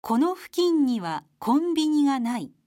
この付近にはコンビニがない。